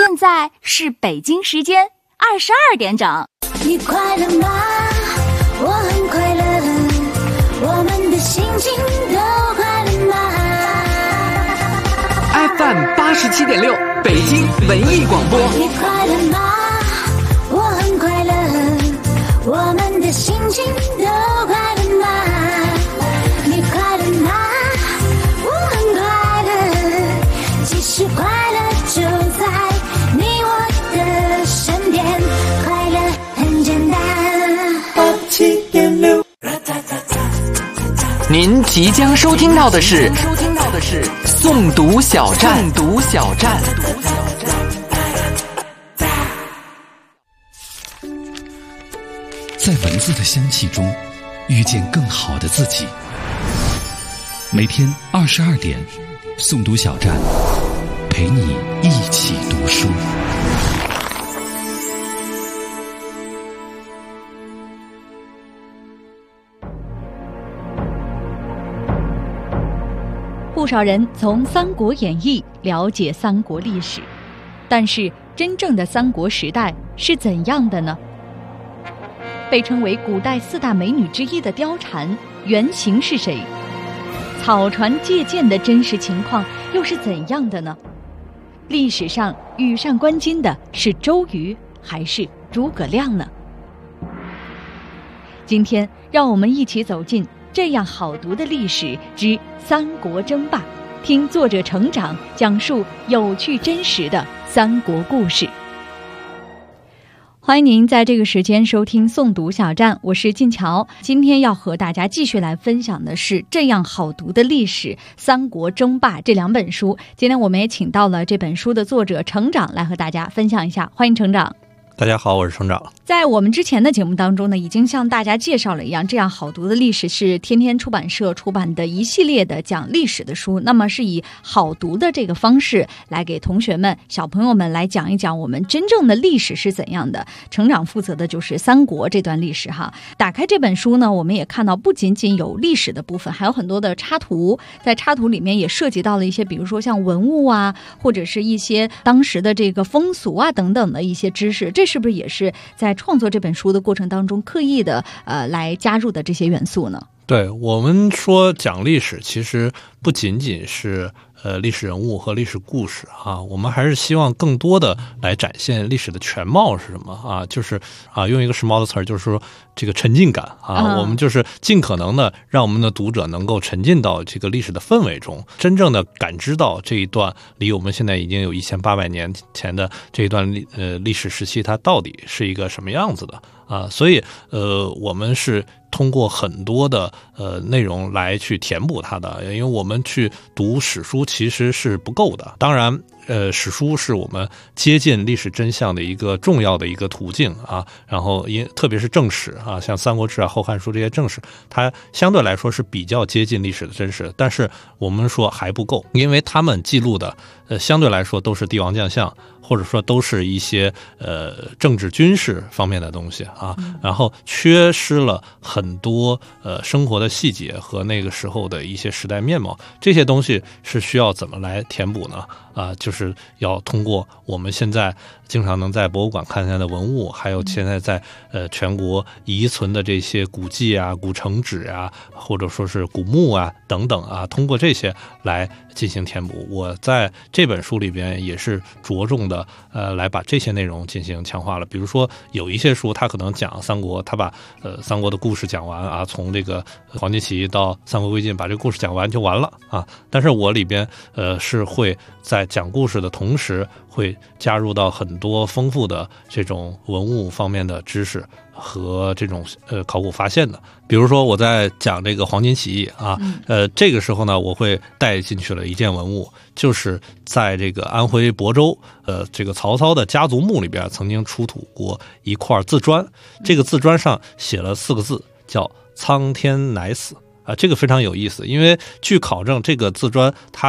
现在是北京时间22点整。 你快乐吗？我很快乐，我们的心情都快乐吗？ FM 87.6北京文艺广播。 你快乐吗？我很快乐，我们的心情都快乐吗？你快乐吗？我很快乐，其实快乐就在你我的身边，快乐很简单。87.6。 您即将收听到的是诵读小站。 在文字的香气中遇见更好的自己。每天22点，诵读小站陪你一起读书。 不少人从《三国演义》了解三国历史，但是真正的三国时代是怎样的呢？被称为古代4大美女之一的貂蝉，原型是谁？草船借箭的真实情况又是怎样的呢？历史上羽扇纶巾的是周瑜还是诸葛亮呢？今天让我们一起走进这样好读的历史之三国争霸，听作者成长讲述有趣真实的三国故事。欢迎您在这个时间收听诵读小站，我是静乔。今天要和大家继续来分享的是这样好读的历史《三国争霸》这2本书。今天我们也请到了这本书的作者成长来和大家分享一下，欢迎成长。 大家好，我是成长。 在我们之前的节目当中呢，已经向大家介绍了一样，这样好读的历史是天天出版社出版的一系列的讲历史的书，那么是以好读的这个方式来给同学们小朋友们来讲一讲我们真正的历史是怎样的。成长负责的就是三国这段历史哈。打开这本书呢，我们也看到不仅仅有历史的部分，还有很多的插图，在插图里面也涉及到了一些比如说像文物啊，或者是一些当时的这个风俗啊等等的一些知识，这是不是也是在创作这本书的过程当中刻意的来加入的这些元素呢？ 对，我们说讲历史其实不仅仅是历史人物和历史故事啊，我们还是希望更多的来展现历史的全貌是什么啊？就是啊，用一个时髦的词儿，就是说这个沉浸感啊，我们就是尽可能的让我们的读者能够沉浸到这个历史的氛围中，真正的感知到这一段离我们现在已经有1800年前的这一段历史时期，它到底是一个什么样子的啊？所以我们是通过很多的内容来去填补它的，因为我们去读史书其实是不够的。当然史书是我们接近历史真相的一个重要的一个途径啊，然后特别是正史啊，像《三国志》啊、《后汉书》这些正史，它相对来说是比较接近历史的真实，但是我们说还不够，因为他们记录的相对来说都是帝王将相，或者说都是一些政治军事方面的东西啊，然后缺失了很多生活的细节和那个时候的一些时代面貌，这些东西是需要怎么来填补呢？就是要通过我们现在经常能在博物馆看见的文物，还有现在在全国遗存的这些古迹啊、古城址啊，或者说是古墓啊等等啊，通过这些来进行填补。我在这本书里边也是着重的来把这些内容进行强化了。比如说有一些书它可能讲三国，它把三国的故事讲完啊，从这个黄巾起义到三国归晋，把这个故事讲完就完了啊。但是我里边是会在讲故事的同时，会加入到很多丰富的这种文物方面的知识和这种考古发现的。比如说我在讲这个黄巾起义啊，这个时候呢，我会带进去了一件文物，就是在这个安徽亳州这个曹操的家族墓里边曾经出土过一块字砖，这个字砖上写了4个字，叫苍天乃死。这个非常有意思，因为据考证，这个字砖它的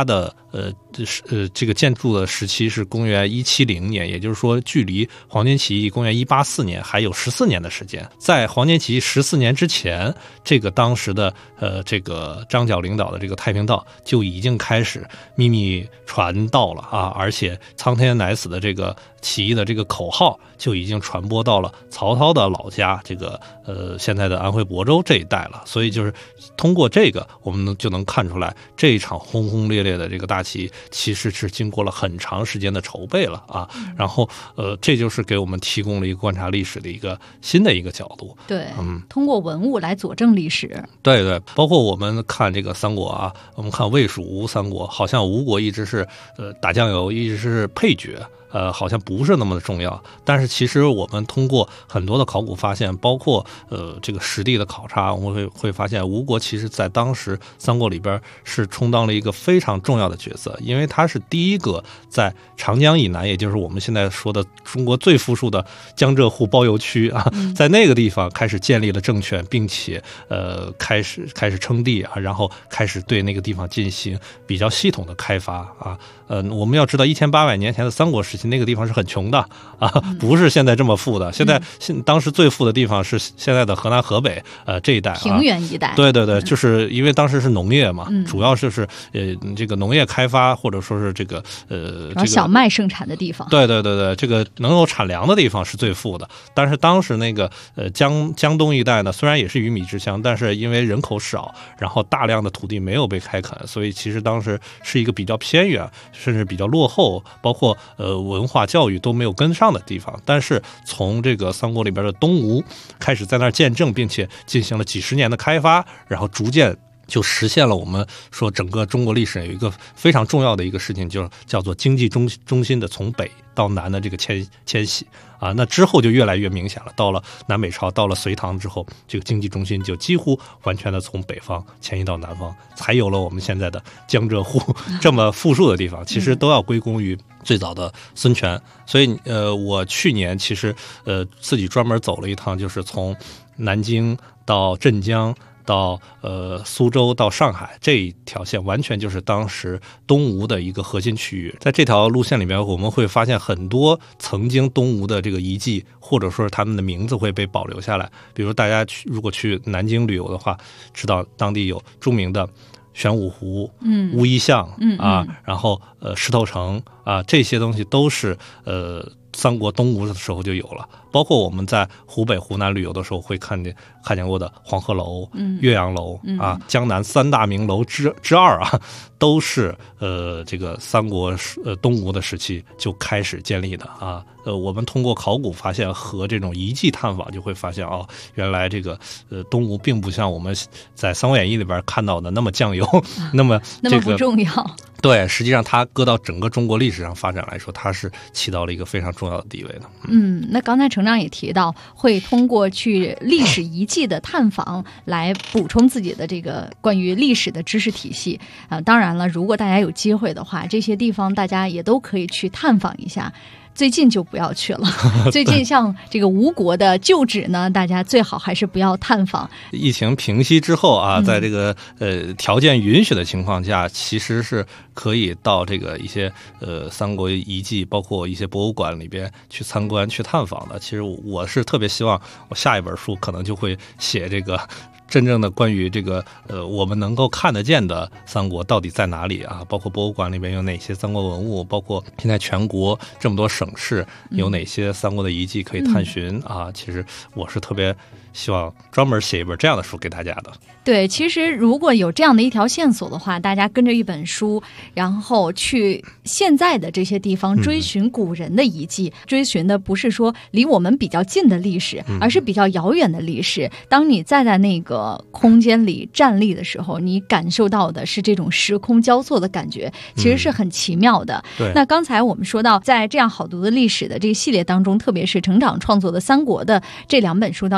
这个建筑的时期是公元170年，也就是说距离黄巾起义公元184年还有14年的时间。在黄巾起义14年之前，这个当时的这个张角领导的这个太平道就已经开始秘密传到了啊，而且苍天乃死的这个起义的这个口号就已经传播到了曹操的老家这个现在的安徽亳州这一带了。所以就是通过这个我们就能看出来，这一场轰轰烈烈的这个大起义其实是经过了很长时间的筹备了啊。然后这就是给我们提供了一个观察历史的一个新的一个角度。 对，通过文物来佐证历史。 对对，包括我们看这个三国啊，我们看魏蜀吴三国，好像吴国一直是打酱油，一直是配角。好像不是那么的重要，但是其实我们通过很多的考古发现，包括这个实地的考察，我们会发现吴国其实在当时三国里边是充当了一个非常重要的角色，因为它是第一个在长江以南，也就是我们现在说的中国最富庶的江浙沪包邮区啊，在那个地方开始建立了政权，并且开始称帝啊，然后开始对那个地方进行比较系统的开发啊。我们要知道1800年前的三国时期，那个地方是很穷的啊，不是现在这么富的。当时最富的地方是现在的河南河北这一带平原一带。 对对对，就是因为当时是农业嘛，主要就是这个农业开发，或者说是这个然后小麦盛产的地方。 对对对对，这个能够产粮的地方是最富的。但是当时那个江东一带呢，虽然也是鱼米之乡，但是因为人口少，然后大量的土地没有被开垦，所以其实当时是一个比较偏远，甚至比较落后，包括文化教育都没有跟上的地方。但是从这个三国里边的东吴开始在那儿建政，并且进行了几十年的开发，然后逐渐就实现了我们说整个中国历史有一个非常重要的一个事情，就叫做经济中心的从北到南的这个迁徙啊。那之后就越来越明显了，到了南北朝，到了隋唐之后，这个经济中心就几乎完全的从北方迁移到南方，才有了我们现在的江浙沪这么富庶的地方。其实都要归功于最早的孙权。所以我去年其实自己专门走了一趟，就是从南京到镇江到苏州到上海这一条线，完全就是当时东吴的一个核心区域。在这条路线里面，我们会发现很多曾经东吴的这个遗迹，或者说他们的名字会被保留下来。比如大家如果去南京旅游的话，知道当地有著名的玄武湖、乌衣巷啊，然后石头城啊，这些东西都是三国东吴的时候就有了。包括我们在湖北湖南旅游的时候会看见过的黄鹤楼、岳阳楼啊，江南三大名楼之二啊，都是这个三国东吴的时期就开始建立的啊。我们通过考古发现和这种遗迹探访，就会发现哦，原来这个东吴并不像我们在《三国演义》里边看到的那么酱油，那么不重要。 对，实际上它搁到整个中国历史上发展来说，它是起到了一个非常重要的地位的。 那刚才程长也提到，会通过去历史遗迹的探访来补充自己的这个关于历史的知识体系当然了，如果大家有机会的话，这些地方大家也都可以去探访一下。最近就不要去了，最近像这个吴国的旧址呢，大家最好还是不要探访。 疫情平息之后啊，在这个条件允许的情况下，其实是可以到这个一些三国遗迹，包括一些博物馆里边去参观、去探访的。其实我是特别希望，我下一本书可能就会写这个真正的关于这个我们能够看得见的三国到底在哪里啊？包括博物馆里面有哪些三国文物，包括现在全国这么多省市有哪些三国的遗迹可以探寻啊？其实我是特别希望专门写一本这样的书给大家的。 对，其实如果有这样的一条线索的话，大家跟着一本书，然后去现在的这些地方追寻古人的遗迹，追寻的不是说离我们比较近的历史，而是比较遥远的历史。当你在那个空间里站立的时候，你感受到的是这种时空交错的感觉，其实是很奇妙的。 对。 那刚才我们说到，在这样好读的历史的这个系列当中，特别是程长创作的三国的这2本书当中，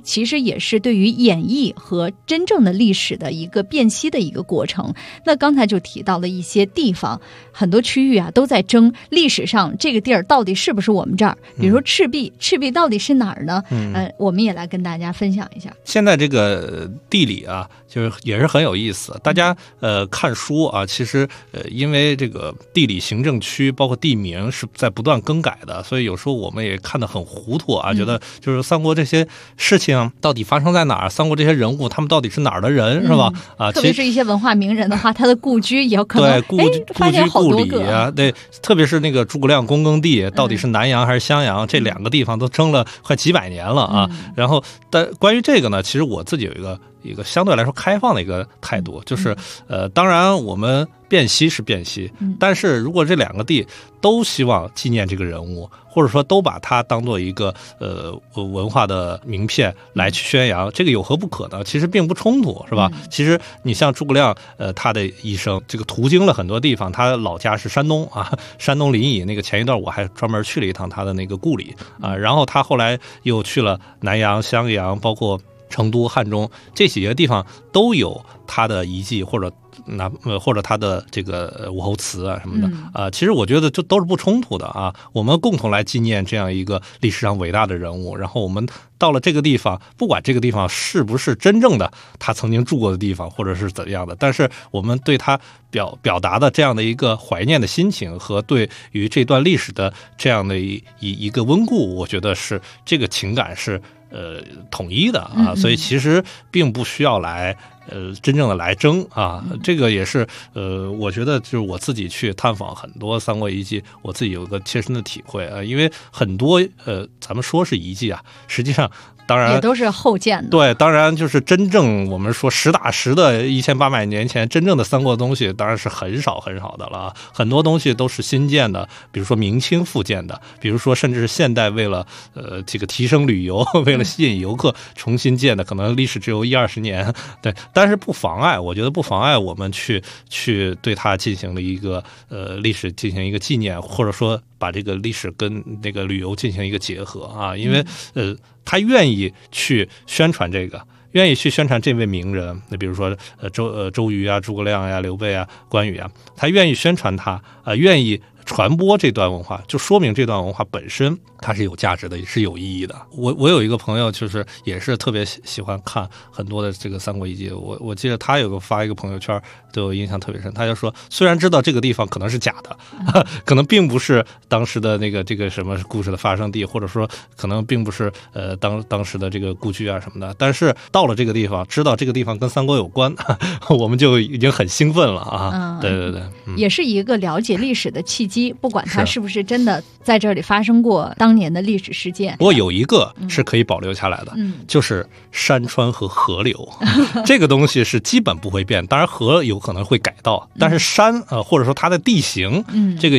其实也是对于演绎和真正的历史的一个辨析的一个过程。那刚才就提到了一些地方，很多区域啊都在争历史上这个地儿到底是不是我们这儿，比如说赤壁，赤壁到底是哪儿呢？我们也来跟大家分享一下。 现在这个地理啊，就是也是很有意思。大家看书啊，其实因为这个地理行政区包括地名是在不断更改的，所以有时候我们也看得很糊涂啊，觉得就是三国这些事情到底发生在哪儿，三国这些人物他们到底是哪儿的人，是吧？啊， 特别是一些文化名人的话，他的故居也有可能发现好多个啊，对，特别是那个诸葛亮躬耕地到底是南阳还是襄阳，这两个地方都争了快几百年了啊。然后，但关于这个呢，其实我自己有一个相对来说开放的一个态度，就是当然我们辨析是辨析，但是如果这两个地都希望纪念这个人物，或者说都把它当做一个文化的名片来去宣扬，这个有何不可呢？其实并不冲突，是吧？其实你像诸葛亮，他的一生这个途经了很多地方，他老家是山东啊，山东临沂那个，前一段我还专门去了一趟他的那个故里啊，然后他后来又去了南阳、襄阳，包括成都、汉中这几个地方都有他的遗迹，或者他的这个武侯祠啊什么的其实我觉得就都是不冲突的啊。我们共同来纪念这样一个历史上伟大的人物，然后我们到了这个地方，不管这个地方是不是真正的他曾经住过的地方，或者是怎样的，但是我们对他表达的这样的一个怀念的心情和对于这段历史的这样的一个温故，我觉得是这个情感是统一的啊，所以其实并不需要来真正的来争啊，这个也是我觉得就是我自己去探访很多三国遗迹，我自己有个切身的体会啊，因为很多咱们说是遗迹啊，实际上当然也都是后建的。 对，当然就是真正我们说实打实的1800年前真正的三国东西当然是很少很少的了，很多东西都是新建的，比如说明清复建的，比如说甚至是现代为了这个提升旅游，为了吸引游客重新建的，可能历史只有10-20年，对，但是不妨碍，我觉得不妨碍我们去对它进行了一个历史进行一个纪念，或者说把这个历史跟那个旅游进行一个结合啊，因为他愿意去宣传这个，愿意去宣传这位名人，那比如说周瑜啊、诸葛亮呀、刘备啊、关羽啊，他愿意宣传他愿意传播这段文化，就说明这段文化本身它是有价值的，是有意义的。我有一个朋友，就是也是特别喜欢看很多的这个三国遗迹，我记得他发一个朋友圈对我印象特别深，他就说虽然知道这个地方可能是假的，可能并不是当时的这个什么故事的发生地，或者说可能并不是当时的这个故居啊什么的，但是到了这个地方，知道这个地方跟三国有关，我们就已经很兴奋了啊！对对对， 也是一个了解历史的契机，不管它是不是真的在这里发生过当年的历史事件。 不过有一个是可以保留下来的，就是山川和河流，这个东西是基本不会变。当然河有可能会改道，但是山或者说它的地形，这个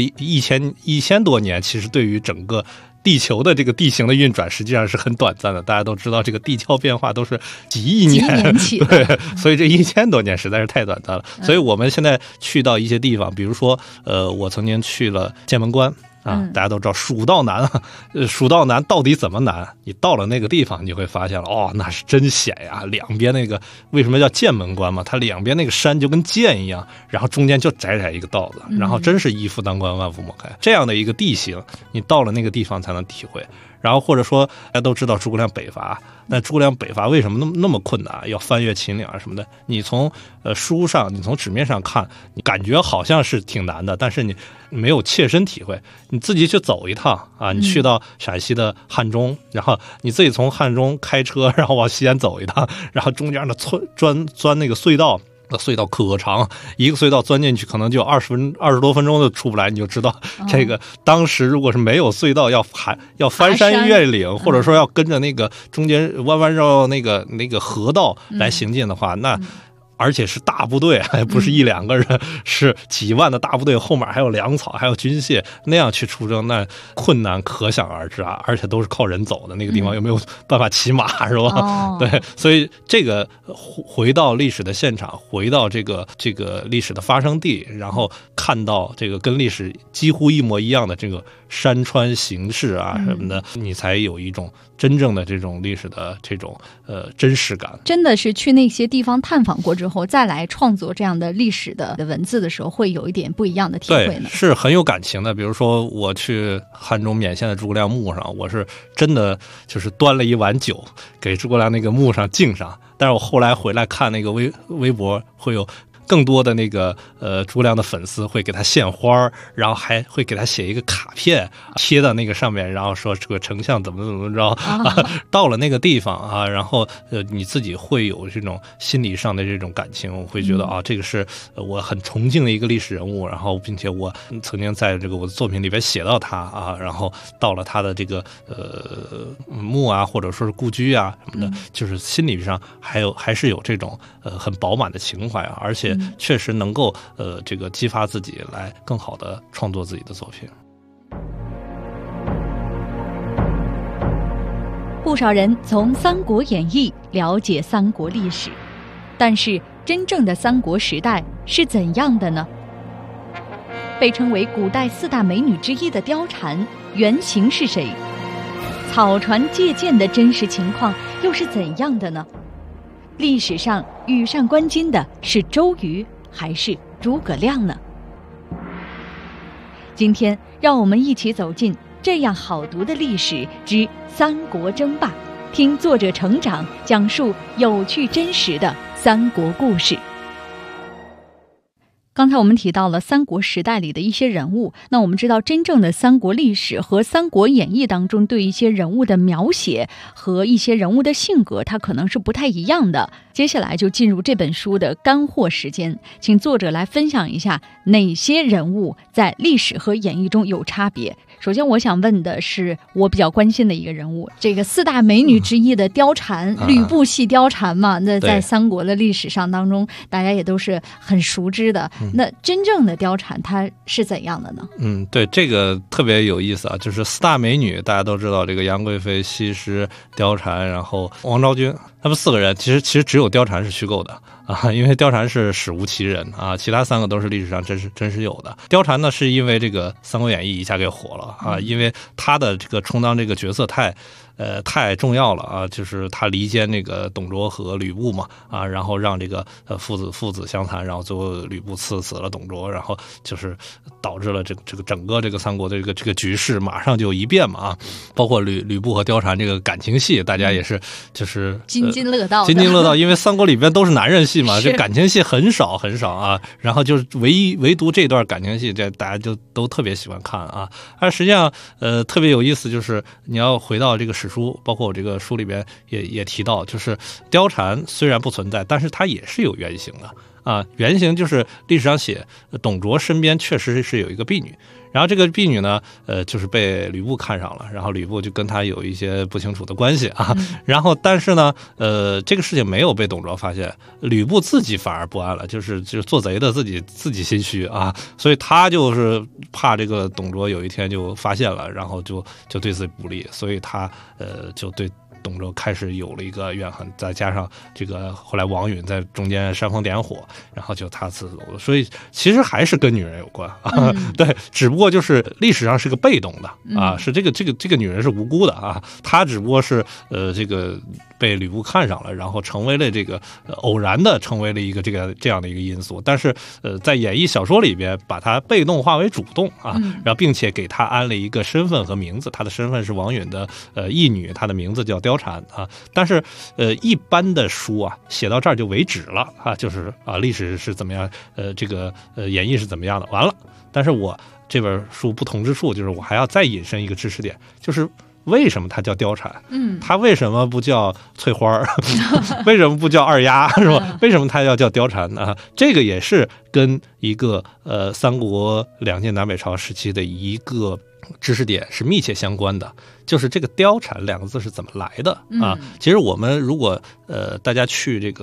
1000多年，其实对于整个地球的这个地形的运转实际上是很短暂的，大家都知道这个地壳变化都是几亿年起对，所以这1000多年实在是太短暂了。所以我们现在去到一些地方，比如说我曾经去了剑门关啊，大家都知道蜀道难啊，蜀道难到底怎么难？你到了那个地方，你会发现了，哦，那是真险呀！两边那个为什么叫剑门关嘛？它两边那个山就跟剑一样，然后中间就窄窄一个道子，然后真是一夫当关，万夫莫开。这样的一个地形，你到了那个地方才能体会。然后或者说大家都知道诸葛亮北伐，那诸葛亮北伐为什么那么困难？要翻越秦岭啊什么的。你从书上，你从纸面上看，你感觉好像是挺难的，但是你没有切身体会。你自己去走一趟啊，你去到陕西的汉中，然后你自己从汉中开车，然后往西安走一趟，然后中间的钻那个隧道。隧道可长，一个隧道钻进去可能就20多分钟都出不来，你就知道这个当时如果是没有隧道要翻山越岭，或者说要跟着那个中间弯弯绕那个河道来行进的话，那而且是大部队，还不是一两个人，是几万的大部队，后面还有粮草，还有军械，那样去出征，那困难可想而知啊！而且都是靠人走的，那个地方有没有办法骑马，是吧？对，所以这个回到历史的现场，回到这个历史的发生地，然后看到这个跟历史几乎一模一样的这个山川形势啊什么的，你才有一种真正的这种历史的这种真实感。 真的是去那些地方探访过之后，再来创作这样的历史的文字的时候，会有一点不一样的体会呢。 对，是很有感情的。比如说我去汉中勉县的诸葛亮墓上，我是真的就是端了一碗酒给诸葛亮那个墓上敬上，但是我后来回来看那个微博，会有更多的那个诸葛亮的粉丝会给他献花，然后还会给他写一个卡片贴到那个上面，然后说这个丞相怎么着到了那个地方啊，然后你自己会有这种心理上的这种感情，我会觉得啊，这个是我很崇敬的一个历史人物，然后并且我曾经在这个我的作品里边写到他啊，然后到了他的这个墓啊，或者说是故居啊什么的，就是心理上还是有这种很饱满的情怀啊，而且确实能够这个激发自己来更好的创作自己的作品。 不少人从《三国演义》了解三国历史，但是真正的三国时代是怎样的呢？被称为古代4大美女之一的貂蝉，原型是谁？草船借箭的真实情况又是怎样的呢？历史上羽扇纶巾的是周瑜还是诸葛亮呢？今天让我们一起走进这样好读的历史之三国争霸，听作者成长讲述有趣真实的三国故事。刚才我们提到了三国时代里的一些人物，那我们知道真正的三国历史和《三国演义》当中对一些人物的描写和一些人物的性格，它可能是不太一样的。接下来就进入这本书的干货时间，请作者来分享一下哪些人物在历史和演义中有差别。首先我想问的是我比较关心的一个人物，这个4大美女之一的貂蝉，吕布系貂蝉嘛，那在三国的历史上当中大家也都是很熟知的，那真正的貂蝉她是怎样的呢？ 对，这个特别有意思啊，就是4大美女大家都知道，这个杨贵妃、西施、貂蝉，然后王昭君，他们4个人其实只有貂蝉是虚构的啊，因为貂蝉是史无其人啊，其他3个都是历史上真实有的。貂蝉呢，是因为这个《三国演义》一下给火了啊，因为他的这个充当这个角色太重要了啊，就是他离间那个董卓和吕布嘛啊，然后让这个父子相残，然后最后吕布刺死了董卓，然后就是导致了这个整个这个三国的这个局势马上就一变嘛啊，包括吕布和貂蝉这个感情戏，大家也是就是津津乐道， 因为三国里边都是男人戏嘛，这感情戏很少啊，然后就是唯独这段感情戏，这大家就都特别喜欢看啊。但实际上特别有意思，就是你要回到这个史书，包括我这个书里边也提到，就是貂蝉虽然不存在，但是它也是有原型的啊。原型就是历史上写董卓身边确实是有一个婢女，然后这个婢女呢就是被吕布看上了，然后吕布就跟他有一些不清楚的关系啊，然后但是呢这个事情没有被董卓发现，吕布自己反而不安了，就是做贼的自己心虚啊，所以他就是怕这个董卓有一天就发现了，然后就对自己不利，所以他就对董卓开始有了一个怨恨，再加上这个后来王允在中间煽风点火，然后就他刺死了，所以其实还是跟女人有关啊，对，只不过就是历史上是个被动的啊，是这个女人是无辜的啊，她只不过是这个被吕布看上了，然后成为了这个偶然的成为了一个这样的一个因素，但是在演义小说里边把它被动化为主动啊，然后并且给她安了一个身份和名字，她的身份是王允的义女，她的名字叫貂蝉啊，但是一般的书啊写到这儿就为止了啊，就是啊历史是怎么样，这个演义是怎么样的，完了。但是我这本书不同之处就是我还要再引申一个知识点，就是为什么它叫貂蝉？它为什么不叫翠花？为什么不叫二丫？是吧？为什么它要叫貂蝉呢？这个也是跟一个三国两晋南北朝时期的一个知识点是密切相关的，就是这个貂蝉两个字是怎么来的啊？其实我们如果大家去这个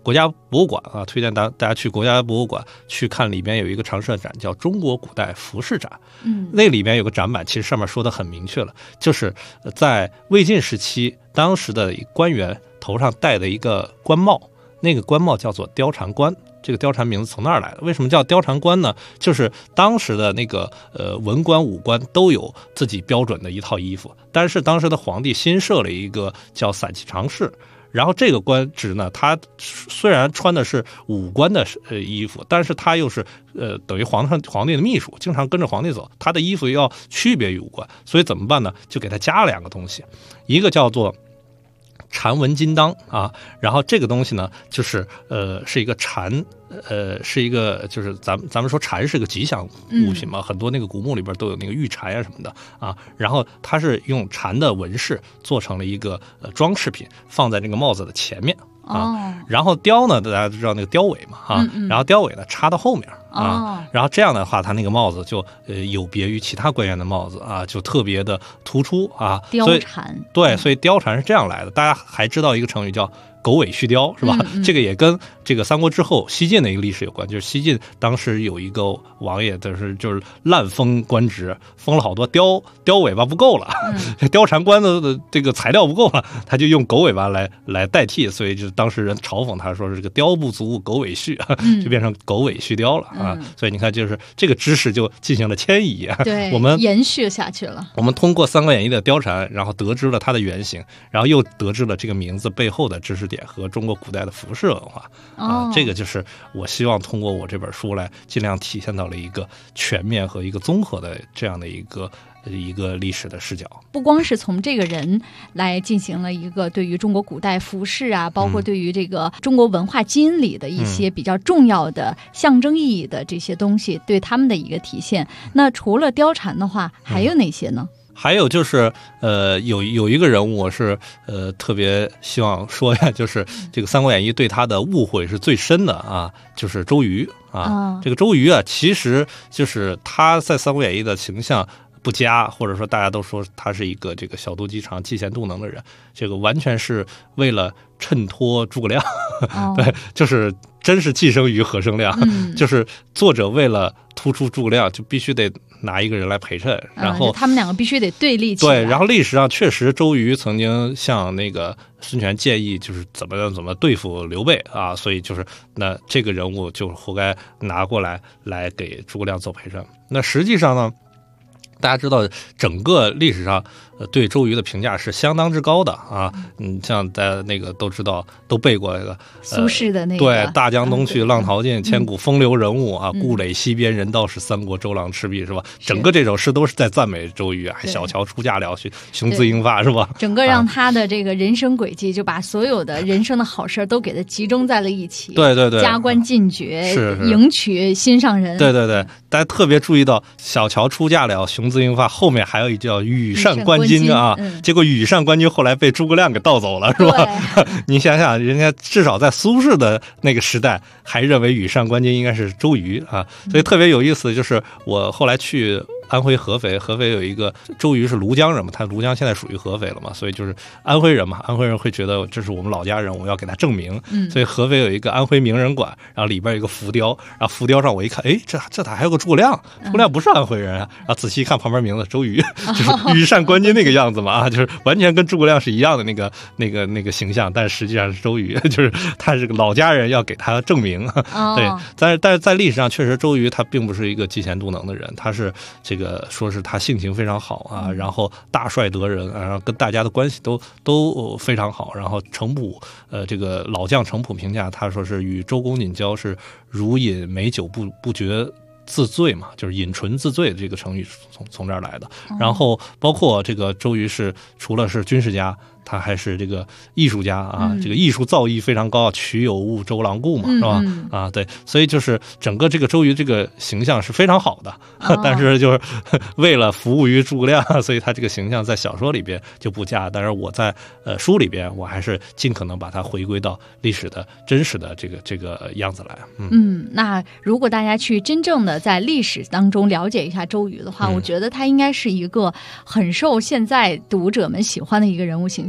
国家博物馆啊，推荐大家去国家博物馆去看，里边有一个常设展叫中国古代服饰展。那里边有个展板，其实上面说的很明确了，就是在魏晋时期，当时的官员头上戴的一个官帽，那个官帽叫做貂蝉冠。这个貂蝉名字从那儿来的。为什么叫貂蝉冠呢？就是当时的那个文官武官都有自己标准的一套衣服，但是当时的皇帝新设了一个叫散骑常侍，然后这个官职呢，他虽然穿的是武官的衣服，但是他又是等于皇帝的秘书，经常跟着皇帝走，他的衣服要区别于武官，所以怎么办呢？就给他加了2个东西，一个叫做蝉纹金当啊，然后这个东西呢，就是是一个蝉，是一个就是咱们说蝉是个吉祥物品嘛，很多那个古墓里边都有那个玉蝉啊什么的啊，然后它是用蝉的纹饰做成了一个装饰品，放在那个帽子的前面啊，然后貂呢，大家都知道那个貂尾嘛啊，然后貂尾呢插到后面啊，然后这样的话，它那个帽子就有别于其他官员的帽子啊，就特别的突出啊。 貂蝉， 对，所以貂蝉是这样来的。大家还知道一个成语叫狗尾续貂，是吧？这个也跟这个三国之后西晋的一个历史有关，就是西晋当时有一个王爷，就是滥封官职，封了好多貂尾巴不够了，貂蝉冠的这个材料不够了，他就用狗尾巴来代替，所以就当时人嘲讽他说是这个貂不足狗尾续，就变成狗尾续貂了啊。所以你看，就是这个知识就进行了迁移， 对， 我们延续下去了。我们通过《三国演义》的貂蝉，然后得知了它的原型，然后又得知了这个名字背后的知识点和中国古代的服饰文化啊，这个就是我希望通过我这本书来尽量体现到了一个全面和一个综合的这样的一个历史的视角。 不光是从这个人来进行了一个对于中国古代服饰啊，包括对于这个中国文化基因里的一些比较重要的象征意义的这些东西，对他们的一个体现。那除了貂蝉的话，还有哪些呢？ 还有就是有一个人物我是特别希望说呀，就是这个《三国演义》对他的误会是最深的啊，就是周瑜啊。这个周瑜啊，其实就是他在《三国演义》的形象不佳，或者说大家都说他是一个这个小肚鸡肠、嫉贤妒能的人，这个完全是为了衬托诸葛亮，对，就是真是寄生于何生亮，就是作者为了突出诸葛亮，就必须得拿一个人来陪衬，然后他们两个必须得对立起来。 对，然后历史上确实周瑜曾经向那个孙权建议，就是怎么对付刘备啊，所以就是那这个人物就活该拿过来给诸葛亮做陪衬。那实际上呢，大家知道整个历史上对周瑜的评价是相当之高的啊，像大家那个都知道，都背过那个苏轼的那个对，大江东去浪淘尽，千古风流人物啊，故垒西边人道是三国周郎赤壁，是吧？整个这首诗都是在赞美周瑜啊，小乔出嫁了，雄姿英发，是吧？ 整个让他的这个人生轨迹，就把所有的人生的好事都给他集中在了一起。 对对对， 加官进爵， 是迎娶心上人。 对对对，大家特别注意到小乔出嫁了，雄姿英发，后面还有一叫羽扇纶巾啊，结果羽扇纶巾后来被诸葛亮给盗走了，是吧？你想想，人家至少在苏轼的那个时代，还认为羽扇纶巾应该是周瑜啊，所以特别有意思。就是我后来去安徽合肥有一个周瑜是庐江人嘛，他庐江现在属于合肥了嘛，所以就是安徽人嘛，安徽人会觉得这是我们老家人，我要给他证明。所以合肥有一个安徽名人馆，然后里边有一个浮雕，然后浮雕上我一看，哎，这咋还有个诸葛亮？诸葛亮不是安徽人啊！然后仔细一看旁边名字周瑜，就是羽扇纶巾那个样子嘛，就是完全跟诸葛亮是一样的那个形象，但实际上是周瑜，就是他是个老家人，要给他证明。对，但是在历史上确实周瑜他并不是一个嫉贤妒能的人，他是这个说是他性情非常好啊，然后大帅得人，然后跟大家的关系都非常好。然后程普这个老将程普评价他说是与周公瑾交是如饮美酒不觉自醉嘛，就是饮醇自醉的这个成语从这儿来的。然后包括这个周瑜是除了是军事家，他还是这个艺术家啊，这个艺术造诣非常高，曲有误周郎顾嘛，是吧？啊，对，所以就是整个这个周瑜这个形象是非常好的，但是就是为了服务于诸葛亮，所以他这个形象在小说里边就不佳。但是我在书里边，我还是尽可能把它回归到历史的真实的这个样子来。 那如果大家去真正的在历史当中了解一下周瑜的话，我觉得他应该是一个很受现在读者们喜欢的一个人物形象。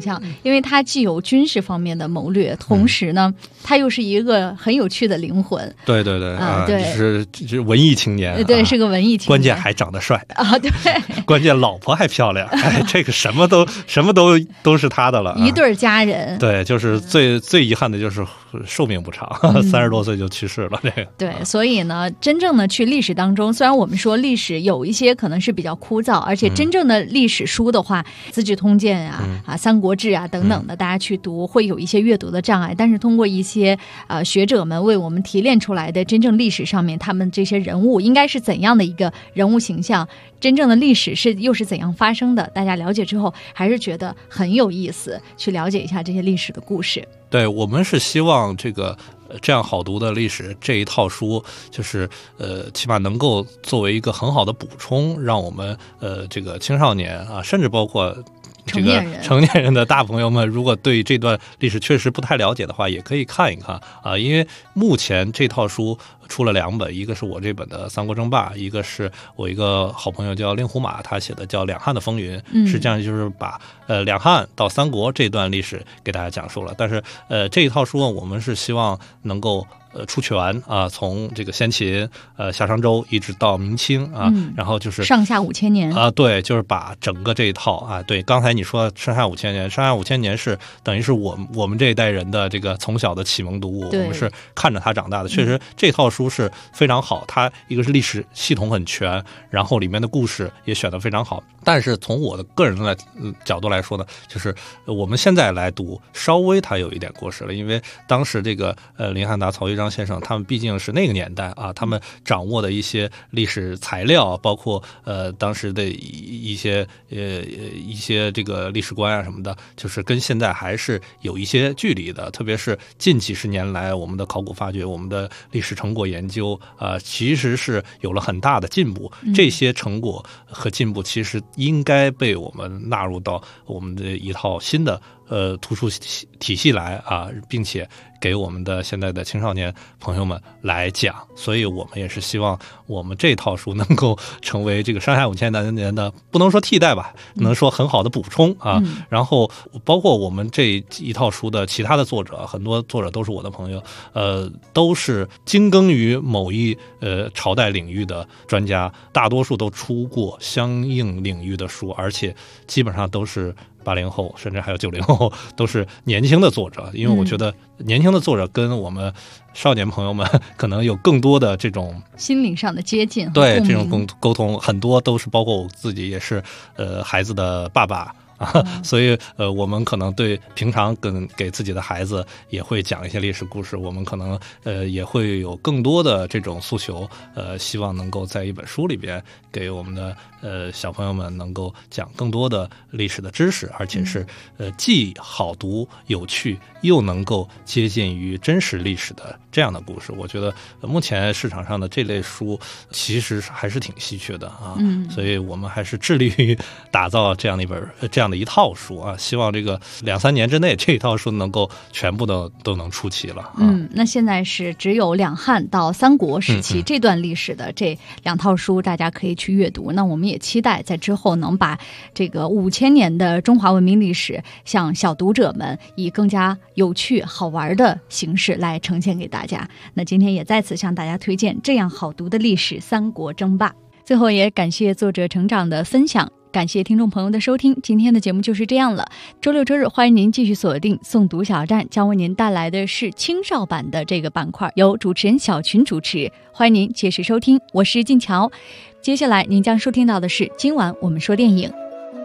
象，因为他既有军事方面的谋略，同时呢，他又是一个很有趣的灵魂。 对对对对， 是文艺青年， 对，是个文艺青年， 关键还长得帅啊，对， 关键老婆还漂亮，这个什么都是他的了， 一对家人。 对，就是最遗憾的就是寿命不长，30多岁就去世了。这个对，所以呢，真正的去历史当中，虽然我们说历史有一些可能是比较枯燥，而且真正的历史书的话，资治通鉴啊、三国志啊等等的，大家去读会有一些阅读的障碍。但是通过一些学者们为我们提炼出来的真正历史上面，他们这些人物应该是怎样的一个人物形象，真正的历史又是怎样发生的，大家了解之后还是觉得很有意思，去了解一下这些历史的故事。 对，我们是希望这样好读的历史这一套书，就是起码能够作为一个很好的补充，让我们这个青少年啊，甚至包括这个成年人的大朋友们，如果对这段历史确实不太了解的话，也可以看一看啊。因为目前这套书出了2本，一个是我这本的《三国争霸》，一个是我一个好朋友叫令狐马他写的叫《两汉的风云》，实际上就是把两汉到三国这段历史给大家讲述了。但是这一套书我们是希望能够出全啊，从这个先秦夏商周一直到明清啊，然后就是上下5000年啊，对，就是把整个这一套啊，对，刚才你说上下5000年，上下5000年是等于是我们这一代人的这个从小的启蒙读物，我们是看着它长大的。确实这套书是非常好，它一个是历史系统很全，然后里面的故事也选得非常好。但是从我的个人的角度来说呢，就是我们现在来读稍微它有一点过时了，因为当时这个林汉达、曹玉章先生他们毕竟是那个年代啊，他们掌握的一些历史材料，包括当时的一些这个历史观啊什么的，就是跟现在还是有一些距离的。特别是近几十年来，我们的考古发掘、我们的历史成果研究其实是有了很大的进步。这些成果和进步其实应该被我们纳入到我们的一套新的图书体系来啊，并且给我们的现在的青少年朋友们来讲。所以我们也是希望我们这套书能够成为这个上下5000年的不能说替代吧，能说很好的补充啊。然后包括我们这一套书的其他的作者，很多作者都是我的朋友，都是精耕于某一朝代领域的专家，大多数都出过相应领域的书，而且基本上都是80后，甚至还有90后，都是年轻的作者。因为我觉得年轻的作者跟我们少年朋友们可能有更多的这种心灵上的接近， 对，这种沟通，很多都是包括我自己也是孩子的爸爸。所以我们可能对平常给自己的孩子也会讲一些历史故事，我们可能也会有更多的这种诉求，希望能够在一本书里边给我们的小朋友们能够讲更多的历史的知识，而且是既好读有趣，又能够接近于真实历史的这样的故事。我觉得目前市场上的这类书其实还是挺稀缺的啊，所以我们还是致力于打造这样的一套书啊，希望这个2-3年之内这一套书能够全部都能出齐了。 那现在是只有两汉到三国时期这段历史的这2套书，大家可以去阅读。那我们也期待在之后能把这个5000年的中华文明历史，向小读者们以更加有趣好玩的形式来呈现给大家。那今天也再次向大家推荐这样好读的历史《三国争霸》。最后也感谢作者成长的分享，感谢听众朋友的收听，今天的节目就是这样了。周六周日欢迎您继续锁定诵读小站，将为您带来的是青少版的这个板块，由主持人小群主持，欢迎您届时收听，我是静乔。接下来您将收听到的是今晚我们说电影。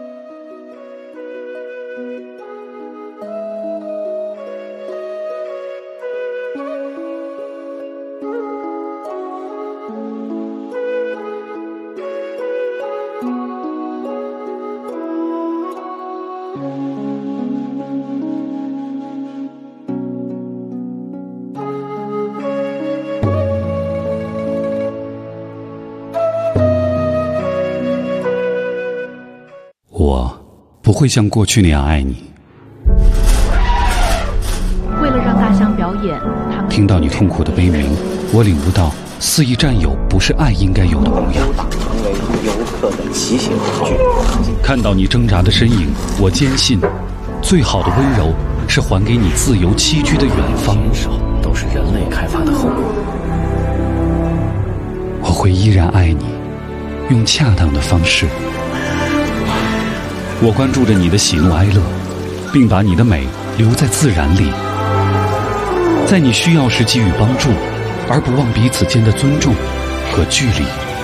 不会像过去那样爱你。 为了让大象表演， 听到你痛苦的悲鸣，我领悟到肆意占有不是爱应该有的模样。 成为游客的骑行工具。 看到你挣扎的身影，我坚信最好的温柔是还给你自由栖居的远方。 坚守都是人类开发的后果。 我会依然爱你，用恰当的方式。我关注着你的喜怒哀乐，并把你的美留在自然里，在你需要时给予帮助，而不忘彼此间的尊重和距离。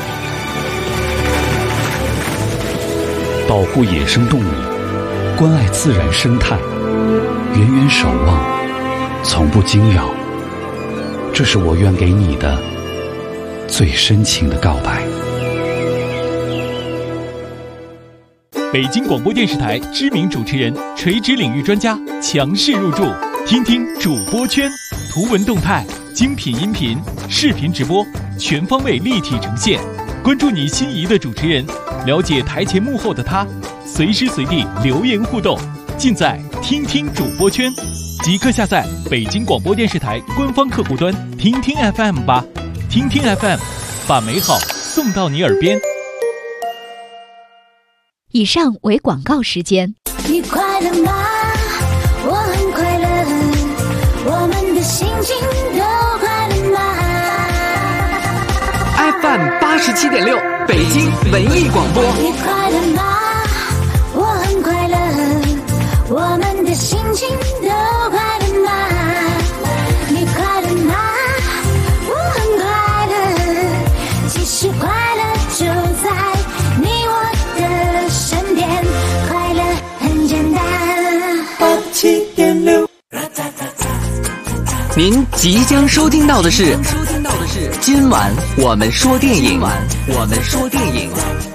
保护野生动物，关爱自然生态，远远守望，从不惊扰，这是我愿给你的最深情的告白。 北京广播电视台知名主持人、垂直领域专家强势入驻，听听主播圈，图文动态、精品音频、视频直播，全方位立体呈现。关注你心仪的主持人，了解台前幕后的他，随时随地留言互动，尽在听听主播圈。即刻下载北京广播电视台官方客户端听听 FM 吧，听听 FM， 把美好送到你耳边。 以上为广告时间。 你快乐吗？我很快乐，我们的心情都快乐吗？ FM 87.6，北京文艺广播。 你快乐吗？我很快乐，我们的心情都快乐吗？你快乐吗？我很快乐，其实快乐就在你我的身边，快乐很简单。87.6， 您即将收听到的是今晚我们说电影。